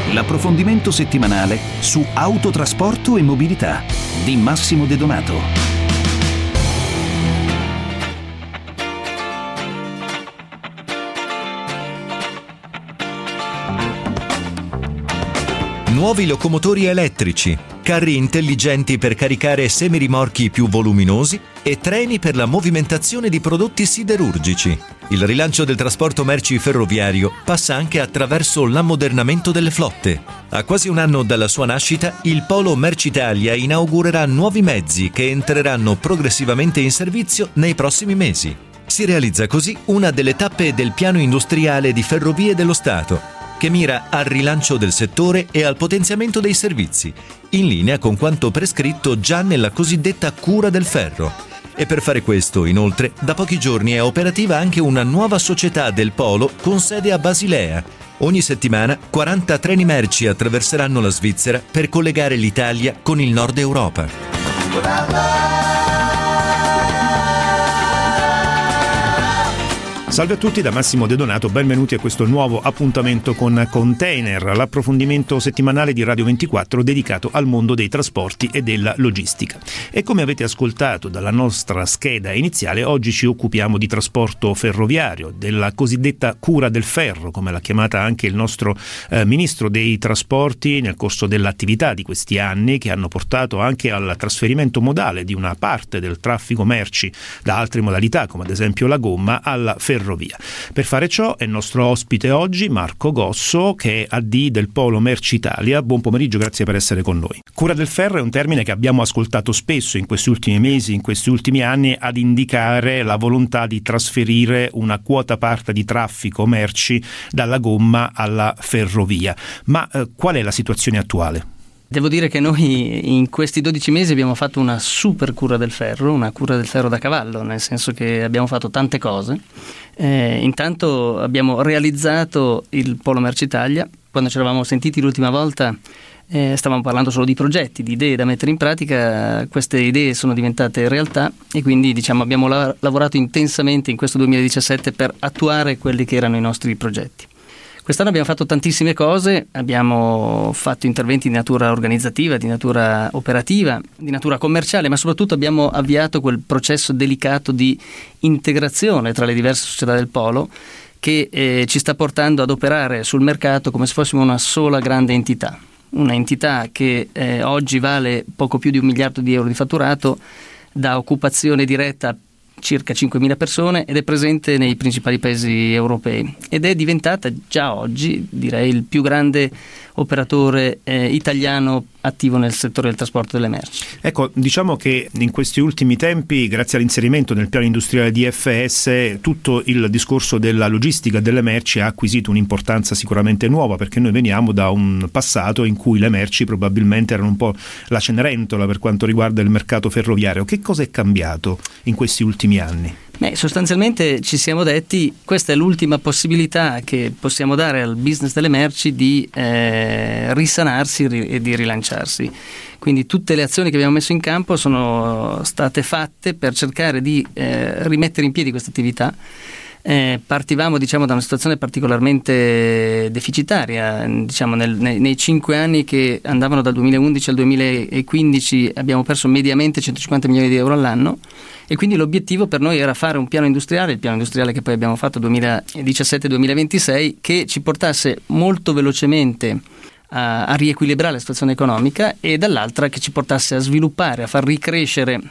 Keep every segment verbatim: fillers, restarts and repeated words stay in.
L'approfondimento settimanale su autotrasporto e mobilità di Massimo De Donato. Nuovi locomotori elettrici, carri intelligenti per caricare semirimorchi più voluminosi e treni per la movimentazione di prodotti siderurgici. Il rilancio del trasporto merci ferroviario passa anche attraverso l'ammodernamento delle flotte. A quasi un anno dalla sua nascita, il Polo Mercitalia inaugurerà nuovi mezzi che entreranno progressivamente in servizio nei prossimi mesi. Si realizza così una delle tappe del piano industriale di Ferrovie dello Stato, che mira al rilancio del settore e al potenziamento dei servizi, in linea con quanto prescritto già nella cosiddetta cura del ferro. E per fare questo, inoltre, da pochi giorni è operativa anche una nuova società del Polo con sede a Basilea. Ogni settimana quaranta treni merci attraverseranno la Svizzera per collegare l'Italia con il Nord Europa. Salve a tutti da Massimo De Donato, benvenuti a questo nuovo appuntamento con Container, l'approfondimento settimanale di Radio ventiquattro dedicato al mondo dei trasporti e della logistica. E come avete ascoltato dalla nostra scheda iniziale, oggi ci occupiamo di trasporto ferroviario, della cosiddetta cura del ferro, come l'ha chiamata anche il nostro eh, ministro dei trasporti nel corso dell'attività di questi anni, che hanno portato anche al trasferimento modale di una parte del traffico merci da altre modalità, come ad esempio la gomma, alla ferrovia. Per fare ciò è il nostro ospite oggi Marco Gosso, che è A D del Polo Mercitalia. Buon pomeriggio, grazie per essere con noi. Cura del ferro è un termine che abbiamo ascoltato spesso in questi ultimi mesi, in questi ultimi anni, ad indicare la volontà di trasferire una quota parte di traffico merci dalla gomma alla ferrovia. Ma eh, qual è la situazione attuale? Devo dire che noi in questi dodici mesi abbiamo fatto una super cura del ferro, una cura del ferro da cavallo, nel senso che abbiamo fatto tante cose. Eh, intanto abbiamo realizzato il Polo Mercitalia. Quando ci eravamo sentiti l'ultima volta eh, stavamo parlando solo di progetti, di idee da mettere in pratica. Queste idee sono diventate realtà e quindi diciamo abbiamo la- lavorato intensamente in questo duemiladiciassette per attuare quelli che erano i nostri progetti. Quest'anno abbiamo fatto tantissime cose, abbiamo fatto interventi di natura organizzativa, di natura operativa, di natura commerciale, ma soprattutto abbiamo avviato quel processo delicato di integrazione tra le diverse società del Polo che eh, ci sta portando ad operare sul mercato come se fossimo una sola grande entità. Una entità che eh, oggi vale poco più di un miliardo di euro di fatturato, dà occupazione diretta circa cinquemila persone ed è presente nei principali paesi europei ed è diventata già oggi, direi, il più grande operatore eh, italiano attivo nel settore del trasporto delle merci. Ecco, diciamo che in questi ultimi tempi, grazie all'inserimento nel piano industriale di F S, tutto il discorso della logistica delle merci ha acquisito un'importanza sicuramente nuova, perché noi veniamo da un passato in cui le merci probabilmente erano un po' la Cenerentola per quanto riguarda il mercato ferroviario. Che cosa è cambiato in questi ultimi anni? Beh, sostanzialmente ci siamo detti questa è l'ultima possibilità che possiamo dare al business delle merci di eh, risanarsi e di rilanciarsi. Quindi tutte le azioni che abbiamo messo in campo sono state fatte per cercare di eh, rimettere in piedi questa attività. Eh, partivamo diciamo da una situazione particolarmente deficitaria, diciamo nel, nei, nei cinque anni che andavano dal duemilaundici al duemilaquindici abbiamo perso mediamente centocinquanta milioni di euro all'anno e quindi l'obiettivo per noi era fare un piano industriale, il piano industriale che poi abbiamo fatto duemiladiciassette duemilaventisei, che ci portasse molto velocemente a, a riequilibrare la situazione economica e dall'altra che ci portasse a sviluppare, a far ricrescere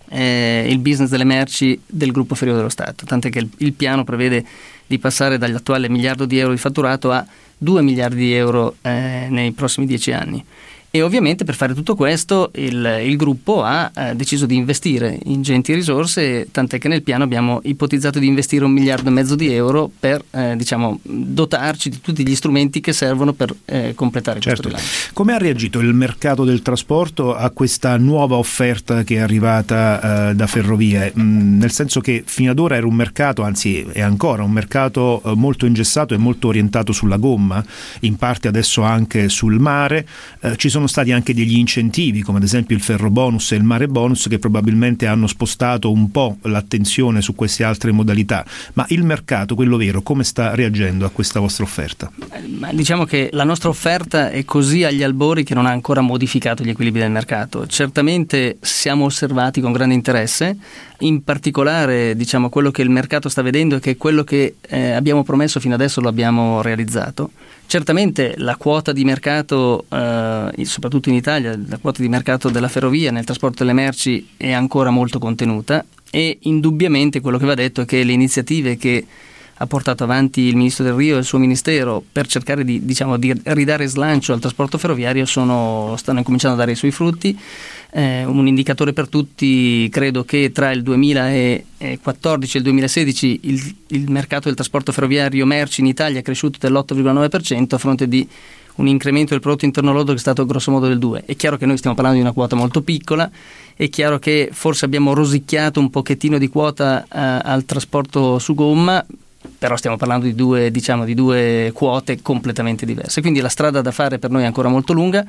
Eh, il business delle merci del gruppo Ferrovie dello Stato, tant'è che il, il piano prevede di passare dall'attuale miliardo di euro di fatturato a due miliardi di euro eh, nei prossimi dieci anni. E ovviamente per fare tutto questo il, il gruppo ha eh, deciso di investire ingenti risorse, tant'è che nel piano abbiamo ipotizzato di investire un miliardo e mezzo di euro per eh, diciamo dotarci di tutti gli strumenti che servono per eh, completare certo. questo rilancio. Come ha reagito il mercato del trasporto a questa nuova offerta che è arrivata eh, da Ferrovie? Mm, nel senso che fino ad ora era un mercato, anzi è ancora un mercato eh, molto ingessato e molto orientato sulla gomma, in parte adesso anche sul mare. Eh, ci sono sono stati anche degli incentivi, come ad esempio il ferro bonus e il mare bonus, che probabilmente hanno spostato un po' l'attenzione su queste altre modalità, ma il mercato, quello vero, come sta reagendo a questa vostra offerta? Ma diciamo che la nostra offerta è così agli albori che non ha ancora modificato gli equilibri del mercato. Certamente siamo osservati con grande interesse, in particolare diciamo quello che il mercato sta vedendo è che quello che eh, abbiamo promesso fino adesso lo abbiamo realizzato. Certamente la quota di mercato, eh, soprattutto in Italia, la quota di mercato della ferrovia nel trasporto delle merci è ancora molto contenuta, e indubbiamente quello che va detto è che le iniziative che ha portato avanti il Ministro Del Rio e il suo Ministero per cercare di, diciamo, di ridare slancio al trasporto ferroviario sono, stanno cominciando a dare i suoi frutti. Eh, un indicatore per tutti, credo che tra il duemilaquattordici e il duemilasedici il, il mercato del trasporto ferroviario merci in Italia è cresciuto dell'otto virgola nove per cento a fronte di un incremento del prodotto interno lordo che è stato grossomodo del due. È chiaro che noi stiamo parlando di una quota molto piccola, è chiaro che forse abbiamo rosicchiato un pochettino di quota eh, al trasporto su gomma, però stiamo parlando di due, diciamo, di due quote completamente diverse, quindi la strada da fare per noi è ancora molto lunga.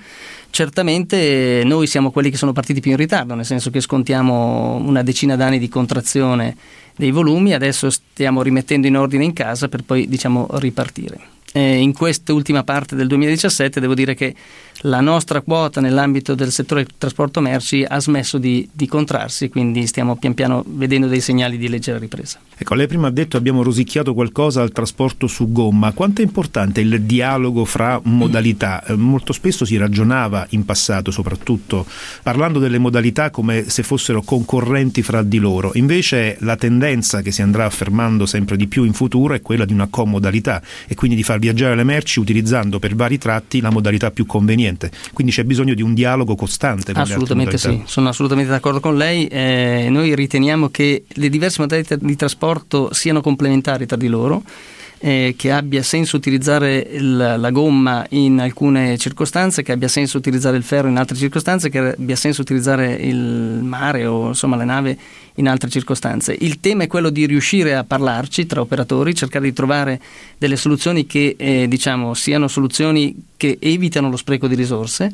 Certamente noi siamo quelli che sono partiti più in ritardo, nel senso che scontiamo una decina d'anni di contrazione dei volumi, adesso stiamo rimettendo in ordine in casa per poi, diciamo, ripartire. Eh, in quest'ultima parte del duemiladiciassette devo dire che la nostra quota nell'ambito del settore del trasporto merci ha smesso di, di contrarsi, quindi stiamo pian piano vedendo dei segnali di leggera ripresa. Ecco, lei prima ha detto abbiamo rosicchiato qualcosa al trasporto su gomma. Quanto è importante il dialogo fra modalità? Eh, molto spesso si ragionava in passato, soprattutto parlando delle modalità come se fossero concorrenti fra di loro. Invece la tendenza che si andrà affermando sempre di più in futuro è quella di una comodalità, e quindi di far viaggiare le merci utilizzando per vari tratti la modalità più conveniente. Quindi c'è bisogno di un dialogo costante con assolutamente le altre modalità. Sì, sono assolutamente d'accordo con lei. Eh, noi riteniamo che le diverse modalità di trasporto siano complementari tra di loro, eh, che abbia senso utilizzare il, la gomma in alcune circostanze, che abbia senso utilizzare il ferro in altre circostanze, che abbia senso utilizzare il mare o insomma le navi in altre circostanze. Il tema è quello di riuscire a parlarci tra operatori, cercare di trovare delle soluzioni che eh, diciamo siano soluzioni che evitano lo spreco di risorse,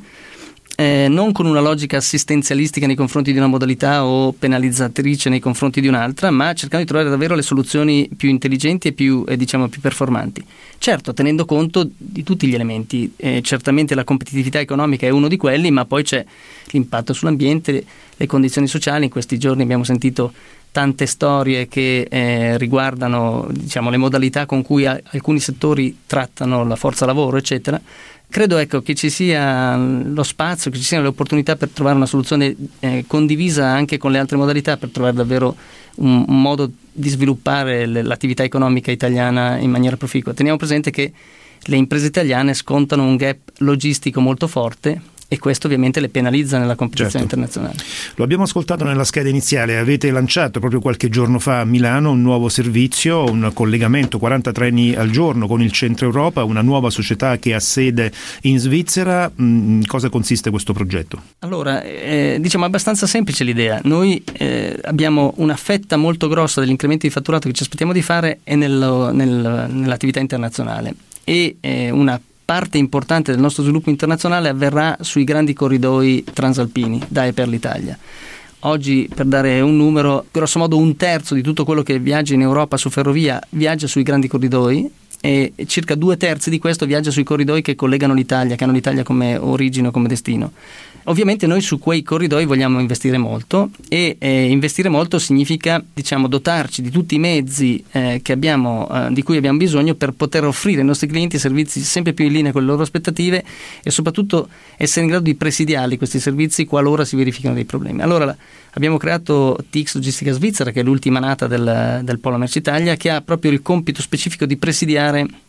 Eh, non con una logica assistenzialistica nei confronti di una modalità o penalizzatrice nei confronti di un'altra, ma cercando di trovare davvero le soluzioni più intelligenti e più, eh, diciamo, più performanti. Certo, tenendo conto di tutti gli elementi. Eh, certamente la competitività economica è uno di quelli, ma poi c'è l'impatto sull'ambiente, le condizioni sociali. In questi giorni abbiamo sentito tante storie che eh, riguardano, diciamo, le modalità con cui a- alcuni settori trattano la forza lavoro, eccetera. Credo ecco che ci sia lo spazio, che ci siano le opportunità per trovare una soluzione eh, condivisa anche con le altre modalità, per trovare davvero un, un modo di sviluppare le, l'attività economica italiana in maniera proficua. Teniamo presente che le imprese italiane scontano un gap logistico molto forte, e questo ovviamente le penalizza nella competizione certo. internazionale. Lo abbiamo ascoltato nella scheda iniziale, avete lanciato proprio qualche giorno fa a Milano un nuovo servizio, un collegamento quaranta treni al giorno con il Centro Europa, una nuova società che ha sede in Svizzera. In cosa consiste questo progetto? Allora, eh, diciamo abbastanza semplice l'idea. Noi eh, abbiamo una fetta molto grossa dell'incremento di fatturato che ci aspettiamo di fare è nello, nel, nell'attività internazionale, e eh, una parte importante del nostro sviluppo internazionale avverrà sui grandi corridoi transalpini da e per l'Italia. Oggi, per dare un numero, grosso modo un terzo di tutto quello che viaggia in Europa su ferrovia viaggia sui grandi corridoi, e circa due terzi di questo viaggia sui corridoi che collegano l'Italia, che hanno l'Italia come origine o come destino. Ovviamente noi su quei corridoi vogliamo investire molto, e eh, investire molto significa, diciamo, dotarci di tutti i mezzi eh, che abbiamo, eh, di cui abbiamo bisogno per poter offrire ai nostri clienti servizi sempre più in linea con le loro aspettative, e soprattutto essere in grado di presidiarli questi servizi qualora si verificano dei problemi. Allora abbiamo creato T X Logistica Svizzera, che è l'ultima nata del, del Polo Merci Italia, che ha proprio il compito specifico di presidiare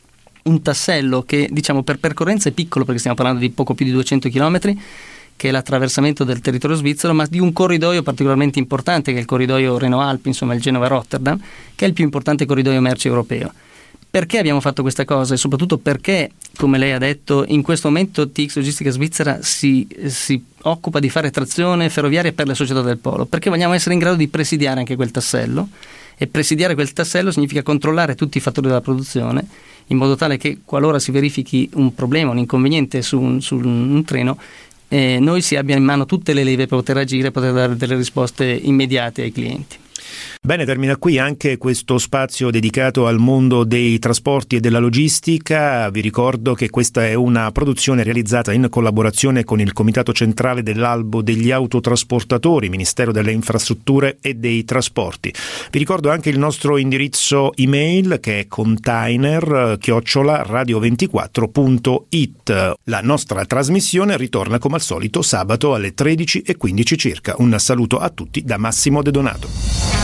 un tassello che, diciamo, per percorrenza è piccolo, perché stiamo parlando di poco più di duecento chilometri, che è l'attraversamento del territorio svizzero, ma di un corridoio particolarmente importante, che è il corridoio Reno-Alpi, insomma il Genova-Rotterdam, che è il più importante corridoio merci europeo. Perché abbiamo fatto questa cosa? E soprattutto perché, come lei ha detto, in questo momento T X Logistica Svizzera si, si occupa di fare trazione ferroviaria per le società del Polo, perché vogliamo essere in grado di presidiare anche quel tassello, e presidiare quel tassello significa controllare tutti i fattori della produzione, in modo tale che qualora si verifichi un problema, un inconveniente su un, su un treno, eh, noi si abbia in mano tutte le leve per poter agire e poter dare delle risposte immediate ai clienti. Bene, termina qui anche questo spazio dedicato al mondo dei trasporti e della logistica. Vi ricordo che questa è una produzione realizzata in collaborazione con il Comitato Centrale dell'Albo degli Autotrasportatori, Ministero delle Infrastrutture e dei Trasporti. Vi ricordo anche il nostro indirizzo email che è container chiocciola radio ventiquattro punto it. La nostra trasmissione ritorna come al solito sabato alle tredici e quindici circa. Un saluto a tutti da Massimo De Donato.